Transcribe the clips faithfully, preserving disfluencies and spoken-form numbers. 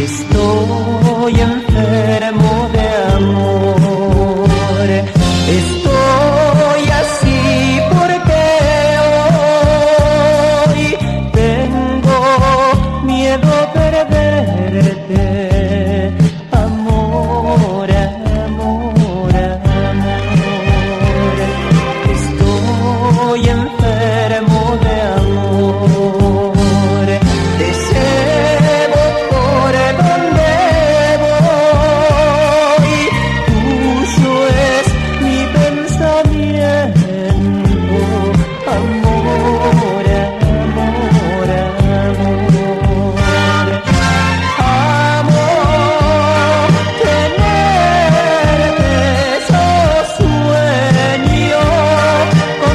Estoy enfermo de amor, estoy así porque hoy tengo miedo a perderte. Amor, amor, amor, estoy enfermo de amor, te llevo por donde voy, tuyo es mi pensamiento. Amor, amor, amor, amor, tenerte yo sueño con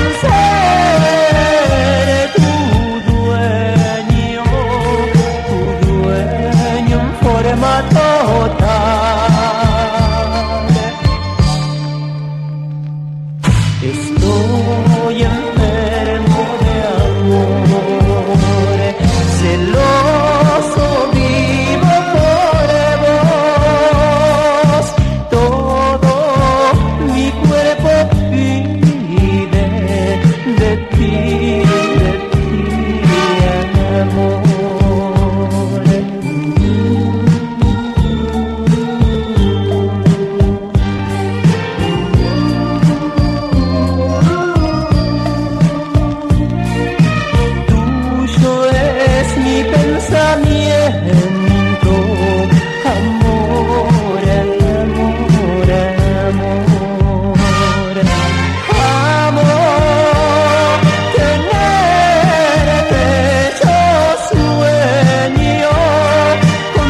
ser tu dueño, tu dueño en forma total. Estoy enfermo de amor, celoso vivo por vos, todo mi cuerpo pide de ti, de ti, amor. Tuyo es mi pensamiento. Amor, amor, amor, amor, tenerte yo sueño con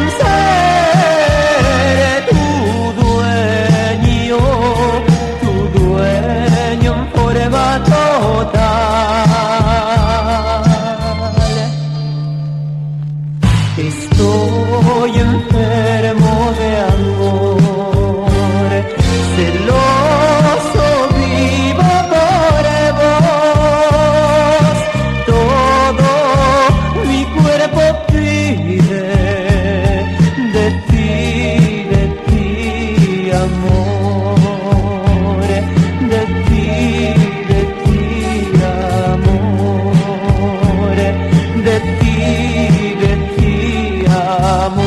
ser tu dueño, tu dueño en forma total. Estoy enfermo de amor, celoso vivo por vos, todo mi cuerpo pide de ti, de ti, amor, de ti, de ti, amor, de ti, de ti, amor.